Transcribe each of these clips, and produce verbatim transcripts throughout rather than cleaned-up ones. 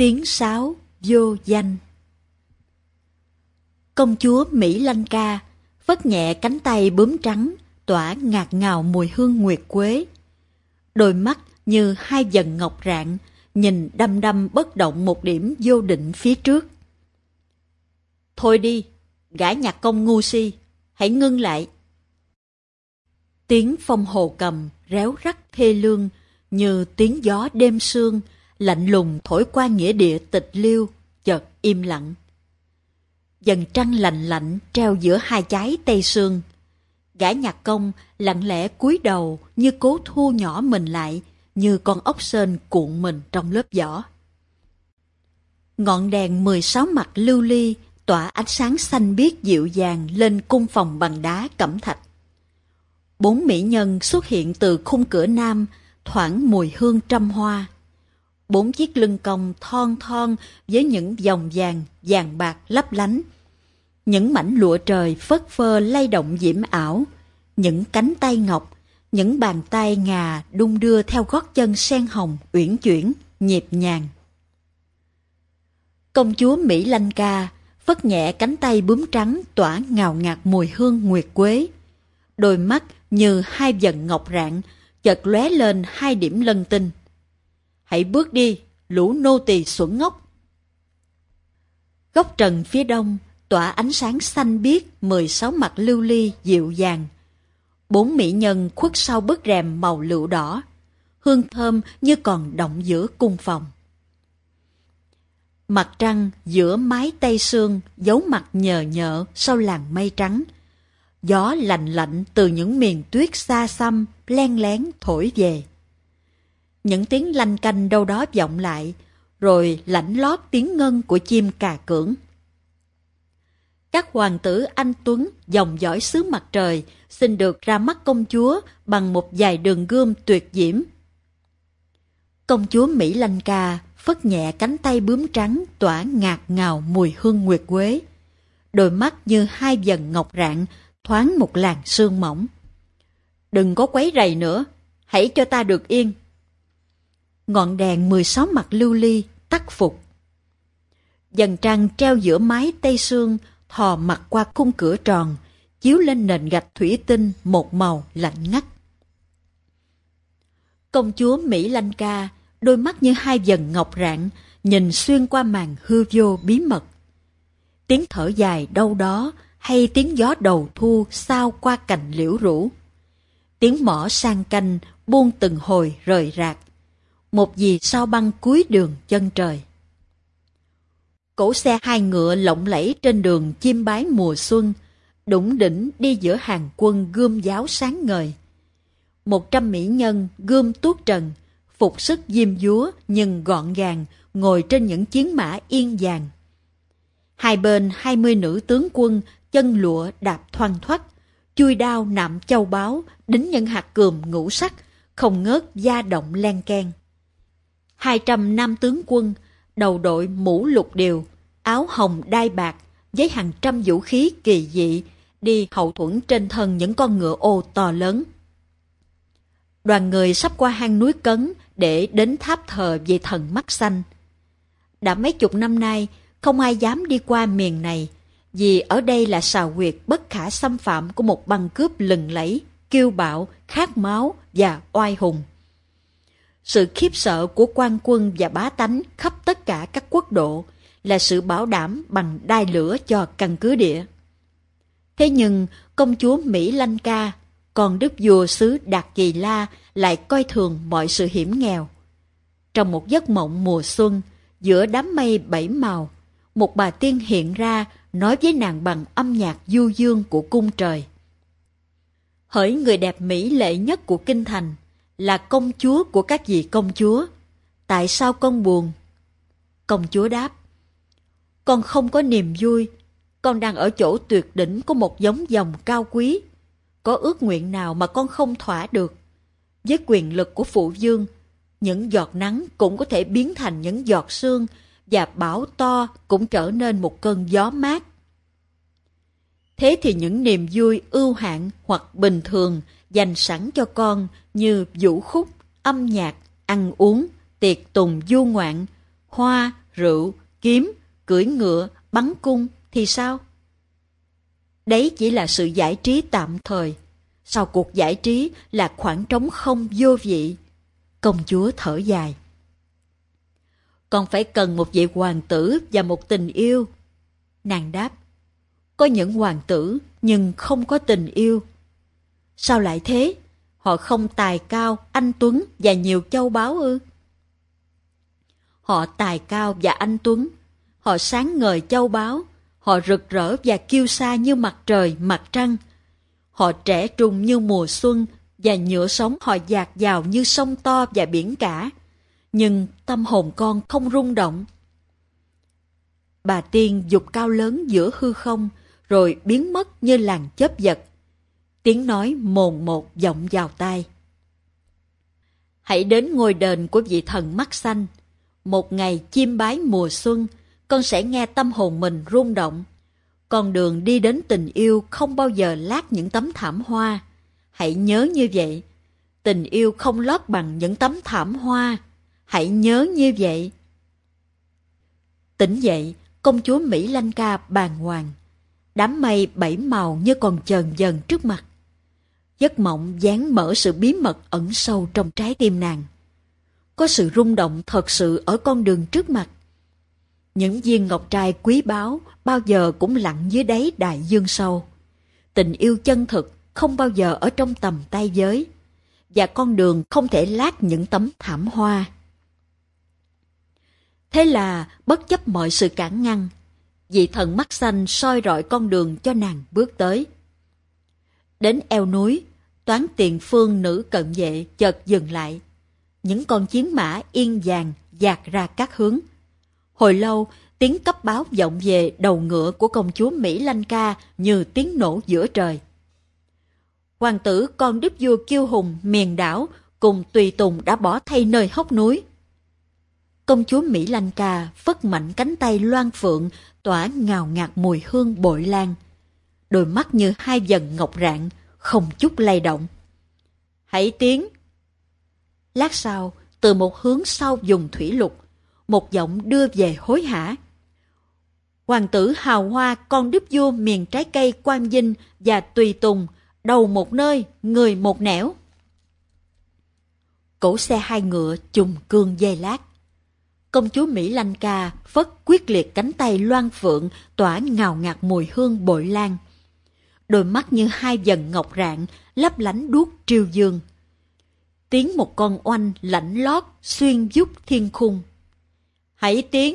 Tiếng sáo vô danh. Công chúa Mỹ Lanh Ca phất nhẹ cánh tay bướm trắng, tỏa ngạt ngào mùi hương nguyệt quế. Đôi mắt như hai dần ngọc rạng, nhìn đăm đăm bất động một điểm vô định phía trước. Thôi đi, gã nhạc công ngu si, hãy ngưng lại. Tiếng phong hồ cầm réo rắt thê lương, như tiếng gió đêm sương, lạnh lùng thổi qua nghĩa địa tịch liêu, chợt im lặng. Dần trăng lạnh lạnh treo giữa hai chái tây sương. Gã nhạc công lặng lẽ cúi đầu như cố thu nhỏ mình lại, như con ốc sên cuộn mình trong lớp vỏ. Ngọn đèn mười sáu mặt lưu ly tỏa ánh sáng xanh biếc dịu dàng lên cung phòng bằng đá cẩm thạch. Bốn mỹ nhân xuất hiện từ khung cửa nam, thoảng mùi hương trăm hoa. Bốn chiếc lưng cong thon thon với những vòng vàng, vàng bạc lấp lánh. Những mảnh lụa trời phất phơ lay động diễm ảo. Những cánh tay ngọc, những bàn tay ngà đung đưa theo gót chân sen hồng uyển chuyển, nhịp nhàng. Công chúa Mỹ Lanh Ca phất nhẹ cánh tay bướm trắng tỏa ngào ngạt mùi hương nguyệt quế. Đôi mắt như hai vần ngọc rạng, chợt lóe lên hai điểm lân tinh. Hãy bước đi, lũ nô tỳ xuẩn ngốc. Góc trần phía đông tỏa ánh sáng xanh biếc mười sáu mặt lưu ly dịu dàng. Bốn mỹ nhân khuất sau bức rèm màu lựu đỏ, hương thơm như còn đọng giữa cung phòng. Mặt trăng giữa mái tây sương giấu mặt nhờ nhợ sau làn mây trắng. Gió lạnh lạnh từ những miền tuyết xa xăm len lén thổi về. Những tiếng lanh canh đâu đó vọng lại, rồi lãnh lót tiếng ngân của chim cà cưỡng. Các hoàng tử anh tuấn dòng dõi xứ mặt trời xin được ra mắt công chúa bằng một vài đường gươm tuyệt diễm. Công chúa Mỹ Lanh Ca phất nhẹ cánh tay bướm trắng tỏa ngạt ngào mùi hương nguyệt quế. Đôi mắt như hai vần ngọc rạng, thoáng một làn sương mỏng. Đừng có quấy rầy nữa, hãy cho ta được yên. Ngọn đèn mười sáu mặt lưu ly tắt phục. Dần trăng treo giữa mái tây sương thò mặt qua khung cửa tròn, chiếu lên nền gạch thủy tinh một màu lạnh ngắt. Công chúa Mỹ Lanh Ca, đôi mắt như hai vần ngọc rạng, nhìn xuyên qua màn hư vô bí mật. Tiếng thở dài đâu đó, hay tiếng gió đầu thu sao qua cành liễu rũ. Tiếng mõ sang canh buông từng hồi rời rạc. Một vì sao băng cuối đường chân trời. Cỗ xe hai ngựa lộng lẫy trên đường chiêm bái mùa xuân, đủng đỉnh đi giữa hàng quân gươm giáo sáng ngời. Một trăm mỹ nhân gươm tuốt trần, phục sức diêm dúa nhưng gọn gàng, ngồi trên những chiến mã yên vàng. Hai bên hai mươi nữ tướng quân chân lụa đạp thoăn thoắt, chui đao nạm châu báu, đính những hạt cườm ngũ sắc, không ngớt da động len keng. Hai trăm nam tướng quân, đầu đội mũ lục điều, áo hồng đai bạc, với hàng trăm vũ khí kỳ dị, đi hậu thuẫn trên thân những con ngựa ô to lớn. Đoàn người sắp qua hang núi Cấn để đến tháp thờ vị thần mắt xanh. Đã mấy chục năm nay, không ai dám đi qua miền này, vì ở đây là sào huyệt bất khả xâm phạm của một băng cướp lừng lẫy, kiêu bạo, khát máu và oai hùng. Sự khiếp sợ của quan quân và bá tánh khắp tất cả các quốc độ là sự bảo đảm bằng đai lửa cho căn cứ địa. Thế nhưng công chúa Mỹ Lanh Ca, con đức vua xứ Đạt Kỳ La lại coi thường mọi sự hiểm nghèo. Trong một giấc mộng mùa xuân, giữa đám mây bảy màu, một bà tiên hiện ra nói với nàng bằng âm nhạc du dương của cung trời. Hỡi người đẹp mỹ lệ nhất của kinh thành, là công chúa của các vị công chúa, tại sao con buồn? Công chúa đáp, con không có niềm vui, con đang ở chỗ tuyệt đỉnh của một giống dòng cao quý. Có ước nguyện nào mà con không thỏa được? Với quyền lực của phụ vương, những giọt nắng cũng có thể biến thành những giọt sương, và bão to cũng trở nên một cơn gió mát. Thế thì những niềm vui ưu hạn hoặc bình thường dành sẵn cho con như vũ khúc, âm nhạc, ăn uống, tiệc tùng du ngoạn, hoa, rượu, kiếm, cưỡi ngựa, bắn cung thì sao? Đấy chỉ là sự giải trí tạm thời. Sau cuộc giải trí là khoảng trống không vô vị. Công chúa thở dài. Con phải cần một vị hoàng tử và một tình yêu. Nàng đáp, có những hoàng tử nhưng không có tình yêu. Sao lại thế? Họ không tài cao, anh tuấn và nhiều châu báu ư? Họ tài cao và anh tuấn, họ sáng ngời châu báu, họ rực rỡ và kiêu sa như mặt trời, mặt trăng. Họ trẻ trung như mùa xuân và nhựa sống họ dạt dào như sông to và biển cả. Nhưng tâm hồn con không rung động. Bà tiên dục cao lớn giữa hư không, rồi biến mất như làn chớp giật. Tiếng nói mồn một vọng vào tai. Hãy đến ngôi đền của vị thần mắt xanh. Một ngày chiêm bái mùa xuân, con sẽ nghe tâm hồn mình rung động. Con đường đi đến tình yêu không bao giờ lát những tấm thảm hoa. Hãy nhớ như vậy. Tình yêu không lót bằng những tấm thảm hoa. Hãy nhớ như vậy. Tỉnh dậy, công chúa Mỹ Lanh Ca bàng hoàng. Đám mây bảy màu như còn chờn dần trước mặt. Giấc mộng dán mở sự bí mật ẩn sâu trong trái tim nàng. Có sự rung động thật sự ở con đường trước mặt. Những viên ngọc trai quý báu bao giờ cũng lặn dưới đáy đại dương sâu. Tình yêu chân thực không bao giờ ở trong tầm tay giới. Và con đường không thể lát những tấm thảm hoa. Thế là bất chấp mọi sự cản ngăn, vị thần mắt xanh soi rọi con đường cho nàng bước tới. Đến eo núi, toán tiền phương nữ cận vệ chợt dừng lại. Những con chiến mã yên vàng dạt ra các hướng. Hồi lâu, tiếng cấp báo vọng về đầu ngựa của công chúa Mỹ Lanh Ca như tiếng nổ giữa trời. Hoàng tử con đức vua kiêu hùng miền đảo cùng tùy tùng đã bỏ thay nơi hốc núi. Công chúa Mỹ Lanh Ca phất mạnh cánh tay loan phượng tỏa ngào ngạt mùi hương bội lan. Đôi mắt như hai vầng ngọc rạng, không chút lay động. Hãy tiến! Lát sau, từ một hướng sau vùng thủy lục, một giọng đưa về hối hả. Hoàng tử hào hoa con đức vua miền trái cây Quan Vinh và tùy tùng, đầu một nơi, người một nẻo. Cỗ xe hai ngựa chùng cương dây lát. Công chúa Mỹ Lanh Ca phất quyết liệt cánh tay loan phượng tỏa ngào ngạt mùi hương bội lan. Đôi mắt như hai vầng ngọc rạng lấp lánh đuốc triều dương. Tiếng một con oanh lạnh lót xuyên vút thiên khung. Hãy tiến!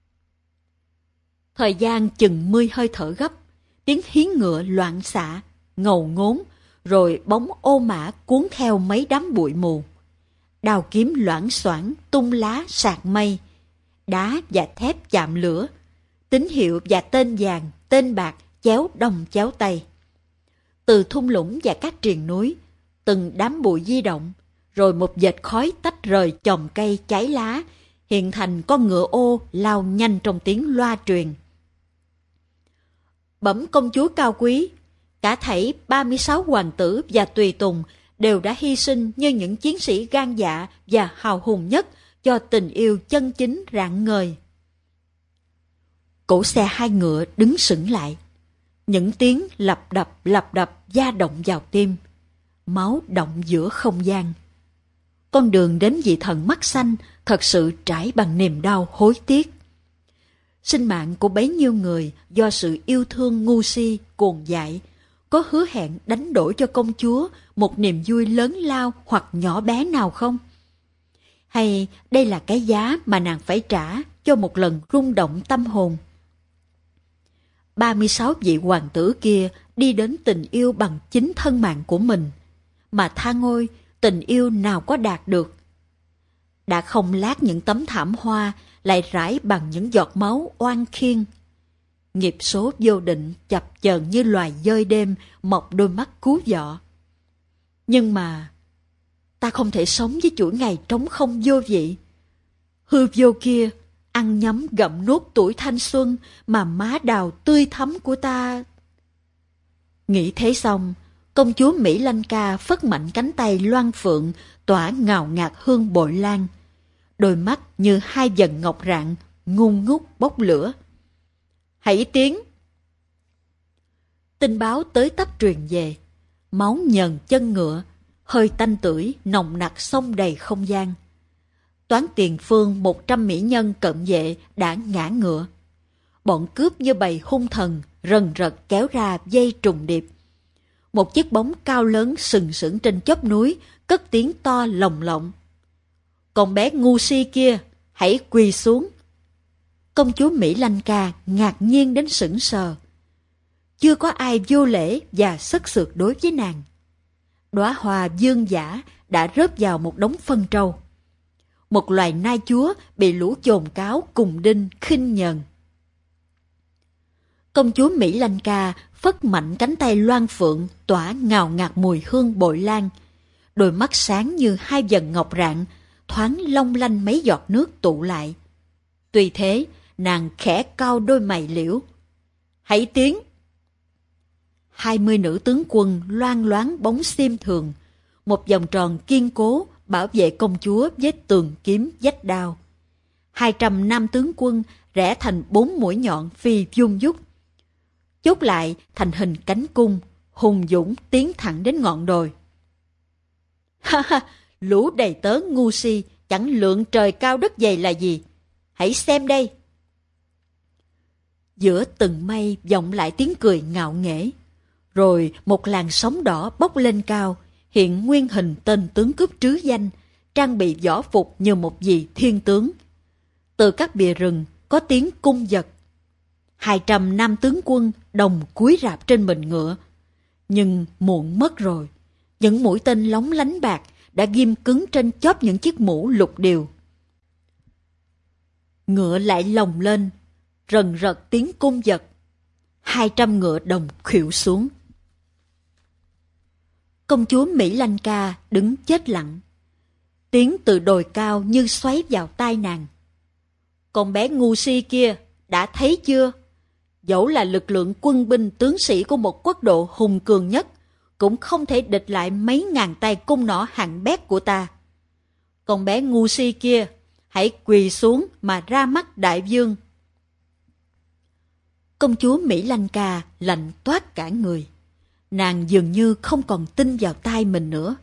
Thời gian chừng mươi hơi thở gấp, tiếng hiến ngựa loạn xạ, ngầu ngốn, rồi bóng ô mã cuốn theo mấy đám bụi mù. Đao kiếm loảng xoảng tung lá sạc mây, đá và thép chạm lửa, tín hiệu và tên vàng, tên bạc chéo đồng chéo tay. Từ thung lũng và các triền núi, từng đám bụi di động, rồi một vệt khói tách rời chòm cây cháy lá, hiện thành con ngựa ô lao nhanh trong tiếng loa truyền. Bẩm công chúa cao quý, cả thảy ba mươi sáu hoàng tử và tùy tùng đều đã hy sinh như những chiến sĩ gan dạ và hào hùng nhất cho tình yêu chân chính rạng ngời. Cỗ xe hai ngựa đứng sững lại. Những tiếng lặp đập lặp đập da động vào tim. Máu động giữa không gian. Con đường đến vị thần mắt xanh thật sự trải bằng niềm đau hối tiếc. Sinh mạng của bấy nhiêu người do sự yêu thương ngu si, cuồng dại, có hứa hẹn đánh đổi cho công chúa một niềm vui lớn lao hoặc nhỏ bé nào không? Hay đây là cái giá mà nàng phải trả cho một lần rung động tâm hồn? ba mươi sáu vị hoàng tử kia đi đến tình yêu bằng chính thân mạng của mình, mà tha ngôi tình yêu nào có đạt được. Đã không lát những tấm thảm hoa lại rải bằng những giọt máu oan khiên. Nghiệp số vô định chập chờn như loài dơi đêm mọc đôi mắt cứu vọ. Nhưng mà ta không thể sống với chuỗi ngày trống không vô vị. Hư vô kia ăn nhấm gặm nuốt tuổi thanh xuân mà má đào tươi thắm của ta. Nghĩ thế xong, công chúa Mỹ Lanh Ca phất mạnh cánh tay loan phượng tỏa ngào ngạt hương bội lan. Đôi mắt như hai vầng ngọc rạng ngun ngút bốc lửa. Hãy tiến! Tin báo tới tấp truyền về. Máu nhờn chân ngựa, hơi tanh tưởi nồng nặc xông đầy không gian. Toán tiền phương một trăm mỹ nhân cận vệ đã ngã ngựa. Bọn cướp như bầy hung thần rần rật kéo ra dây trùng điệp. Một chiếc bóng cao lớn sừng sững trên chóp núi cất tiếng to lồng lộng. Con bé ngu si kia, hãy quỳ xuống! Công chúa Mỹ Lanh Ca ngạc nhiên đến sững sờ. Chưa có ai vô lễ và sất sượt đối với nàng. Đóa hoa dương dã đã rớt vào một đống phân trâu. Một loài nai chúa bị lũ chồn cáo cùng đinh khinh nhờn. Công chúa Mỹ Lanh Ca phất mạnh cánh tay loan phượng tỏa ngào ngạt mùi hương bội lan. Đôi mắt sáng như hai vầng ngọc rạng, thoáng long lanh mấy giọt nước tụ lại. Tuy thế, nàng khẽ cau đôi mày liễu. Hãy tiến! Hai mươi nữ tướng quân loang loáng bóng xiêm thường, một vòng tròn kiên cố bảo vệ công chúa với tường kiếm vách đao. Hai trăm nam tướng quân rẽ thành bốn mũi nhọn phi vung vút, chốt lại thành hình cánh cung, hùng dũng tiến thẳng đến ngọn đồi. Ha ha, lũ đầy tớ ngu si, chẳng lượng trời cao đất dày là gì. Hãy xem đây! Giữa từng mây vọng lại tiếng cười ngạo nghễ. Rồi một làn sóng đỏ bốc lên cao, hiện nguyên hình tên tướng cướp trứ danh, trang bị võ phục như một vị thiên tướng. Từ các bìa rừng có tiếng cung giật. Hai trăm nam tướng quân đồng cúi rạp trên mình ngựa. Nhưng muộn mất rồi, những mũi tên lóng lánh bạc đã ghim cứng trên chóp những chiếc mũ lục điều. Ngựa lại lồng lên, rần rật tiếng cung giật. Hai trăm ngựa đồng khuỵu xuống. Công chúa Mỹ Lanh Ca đứng chết lặng. Tiếng từ đồi cao như xoáy vào tai nàng. Con bé ngu si kia, đã thấy chưa? Dẫu là lực lượng quân binh tướng sĩ của một quốc độ hùng cường nhất, cũng không thể địch lại mấy ngàn tay cung nỏ hạng bét của ta. Con bé ngu si kia, hãy quỳ xuống mà ra mắt đại vương. Công chúa Mỹ Lanh Ca lạnh toát cả người. Nàng dường như không còn tin vào tai mình nữa.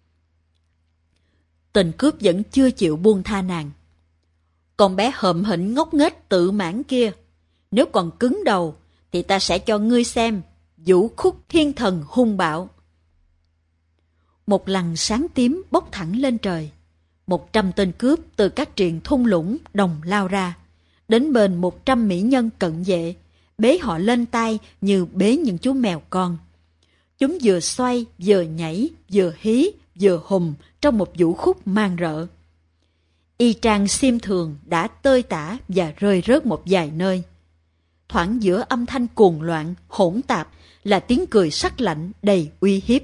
Tên cướp vẫn chưa chịu buông tha nàng. Con bé hợm hĩnh ngốc nghếch tự mãn kia, nếu còn cứng đầu thì ta sẽ cho ngươi xem vũ khúc thiên thần hung bạo. Một lằn sáng tím bốc thẳng lên trời. Một trăm tên cướp từ các triền thung lũng đồng lao ra, đến bên một trăm mỹ nhân cận vệ, bế họ lên tay như bế những chú mèo con. Chúng vừa xoay, vừa nhảy, vừa hí, vừa hùng trong một vũ khúc mang rợ. Y trang xiêm thường đã tơi tả và rơi rớt một vài nơi. Thoảng giữa âm thanh cuồng loạn, hỗn tạp là tiếng cười sắc lạnh đầy uy hiếp.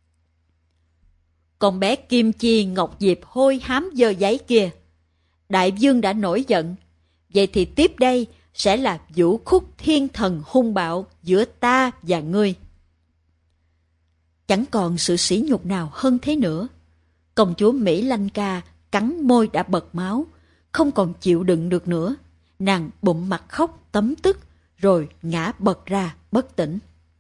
Con bé Kim Chi Ngọc Diệp hôi hám dơ giấy kia, đại vương đã nổi giận, vậy thì tiếp đây sẽ là vũ khúc thiên thần hung bạo giữa ta và ngươi. Chẳng còn sự sỉ nhục nào hơn thế nữa. Công chúa Mỹ Lanh Ca cắn môi đã bật máu, không còn chịu đựng được nữa. Nàng bụm mặt khóc tấm tức, rồi ngã bật ra bất tỉnh.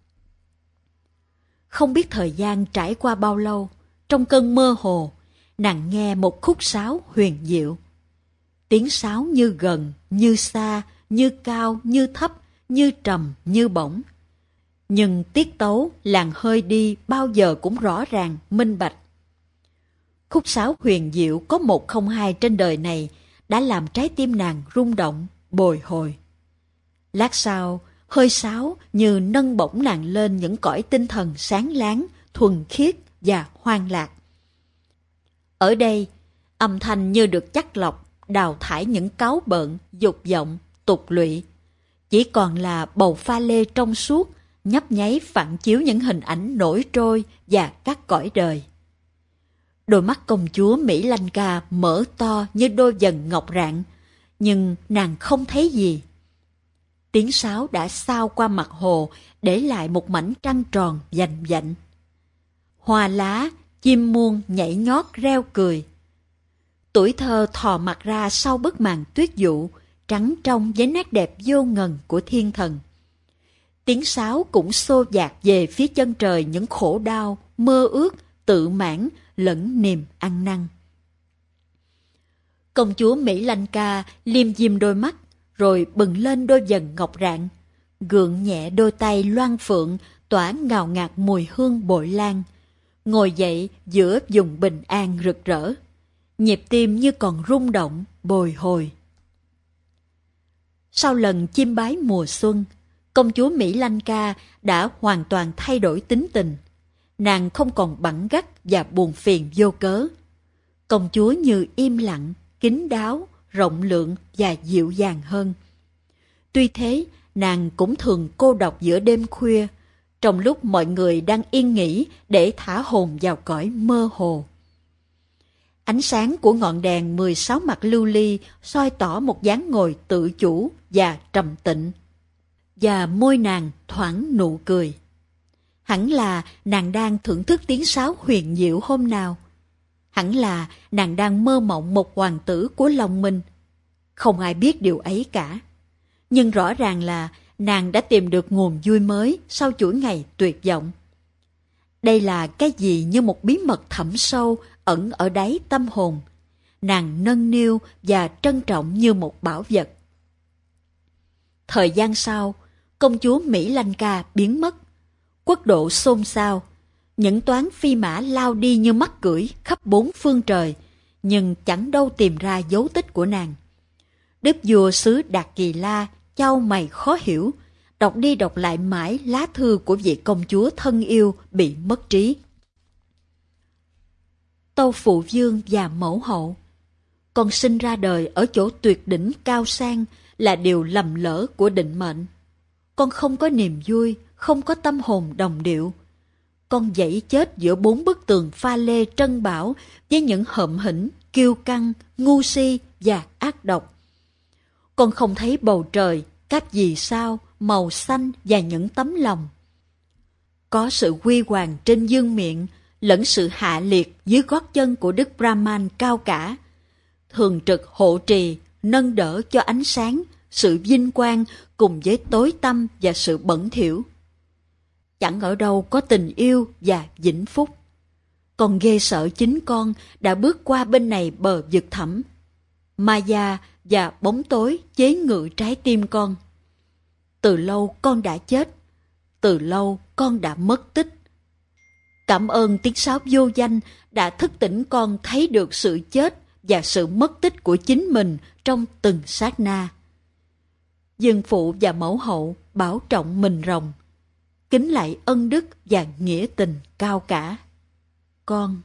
Không biết thời gian trải qua bao lâu, trong cơn mơ hồ, nàng nghe một khúc sáo huyền diệu. Tiếng sáo như gần, như xa, như cao, như thấp, như trầm, như bổng. Nhưng tiết tấu, làn hơi đi bao giờ cũng rõ ràng, minh bạch. Khúc sáo huyền diệu có một không hai trên đời này đã làm trái tim nàng rung động, bồi hồi. Lát sau, hơi sáo như nâng bổng nàng lên những cõi tinh thần sáng láng, thuần khiết và hoang lạc. Ở đây, âm thanh như được chắt lọc, đào thải những cáu bợn, dục vọng, tục lụy. Chỉ còn là bầu pha lê trong suốt, nhấp nháy phản chiếu những hình ảnh nổi trôi và các cõi đời. Đôi mắt công chúa Mỹ Lanh Ca mở to như đôi vần ngọc rạng, nhưng nàng không thấy gì. Tiếng sáo đã sao qua mặt hồ, để lại một mảnh trăng tròn vành vạnh. Hoa lá, chim muông nhảy nhót reo cười. Tuổi thơ thò mặt ra sau bức màn tuyết dụ, trắng trong với nét đẹp vô ngần của thiên thần. Tiếng sáo cũng xô dạt về phía chân trời những khổ đau, mơ ước, tự mãn lẫn niềm ăn năn. Công chúa Mỹ Lanh Ca liêm diêm đôi mắt, rồi bừng lên đôi dần ngọc rạng, gượng nhẹ đôi tay loan phượng tỏa ngào ngạt mùi hương bội lan, ngồi dậy giữa vùng bình an rực rỡ, nhịp tim như còn rung động, bồi hồi. Sau lần chiêm bái mùa xuân, công chúa Mỹ Lanh Ca đã hoàn toàn thay đổi tính tình. Nàng không còn bẵng gắt và buồn phiền vô cớ. Công chúa như im lặng, kín đáo, rộng lượng và dịu dàng hơn. Tuy thế, nàng cũng thường cô độc giữa đêm khuya, trong lúc mọi người đang yên nghỉ để thả hồn vào cõi mơ hồ. Ánh sáng của ngọn đèn mười sáu mặt lưu ly soi tỏ một dáng ngồi tự chủ và trầm tịnh. Và môi nàng thoảng nụ cười. Hẳn là nàng đang thưởng thức tiếng sáo huyền diệu hôm nào. Hẳn là nàng đang mơ mộng một hoàng tử của lòng mình. Không ai biết điều ấy cả. Nhưng rõ ràng là nàng đã tìm được nguồn vui mới sau chuỗi ngày tuyệt vọng. Đây là cái gì như một bí mật thẳm sâu ẩn ở đáy tâm hồn. Nàng nâng niu và trân trọng như một bảo vật. Thời gian sau, công chúa Mỹ Lanh Ca biến mất. Quốc độ xôn xao. Những toán phi mã lao đi như mắc cưỡi khắp bốn phương trời, nhưng chẳng đâu tìm ra dấu tích của nàng. Đức vua xứ Đạt Kỳ La chau mày khó hiểu, đọc đi đọc lại mãi lá thư của vị công chúa thân yêu bị mất trí. Tâu phụ vương và mẫu hậu, con sinh ra đời ở chỗ tuyệt đỉnh cao sang là điều lầm lỡ của định mệnh. Con không có niềm vui, không có tâm hồn đồng điệu. Con dãy chết giữa bốn bức tường pha lê trân bảo với những hợm hĩnh, kiêu căng, ngu si và ác độc. Con không thấy bầu trời, các vì sao, màu xanh và những tấm lòng. Có sự huy hoàng trên dương miệng, lẫn sự hạ liệt dưới gót chân của Đức Brahman cao cả, thường trực hộ trì, nâng đỡ cho ánh sáng, sự vinh quang cùng với tối tăm và sự bẩn thỉu. Chẳng ở đâu có tình yêu và vĩnh phúc. Con ghê sợ chính con đã bước qua bên này bờ vực thẳm. Maya và bóng tối chế ngự trái tim con. Từ lâu con đã chết, từ lâu con đã mất tích. Cảm ơn tiếng sáo vô danh đã thức tỉnh con thấy được sự chết và sự mất tích của chính mình trong từng sát na. Dương phụ và mẫu hậu bảo trọng mình rồng, kính lạy ân đức và nghĩa tình cao cả. Con.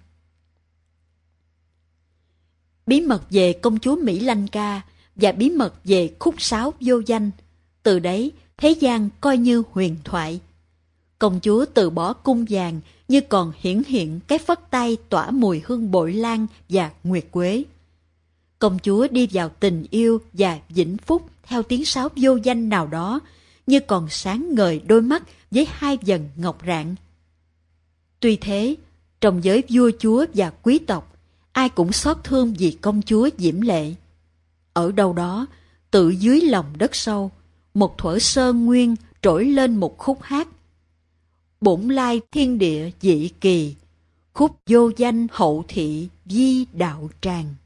Bí mật về công chúa Mỹ Lanh Ca và bí mật về khúc sáo vô danh, từ đấy thế gian coi như huyền thoại. Công chúa từ bỏ cung vàng như còn hiển hiện cái phất tay tỏa mùi hương bội lan và nguyệt quế. Công chúa đi vào tình yêu và vĩnh phúc theo tiếng sáo vô danh nào đó, như còn sáng ngời đôi mắt với hai vầng ngọc rạng. Tuy thế, trong giới vua chúa và quý tộc, ai cũng xót thương vì công chúa diễm lệ. Ở đâu đó, tự dưới lòng đất sâu, một thuở sơn nguyên trỗi lên một khúc hát. Bổn lai thiên địa dị kỳ, khúc vô danh hậu thị di đạo tràng.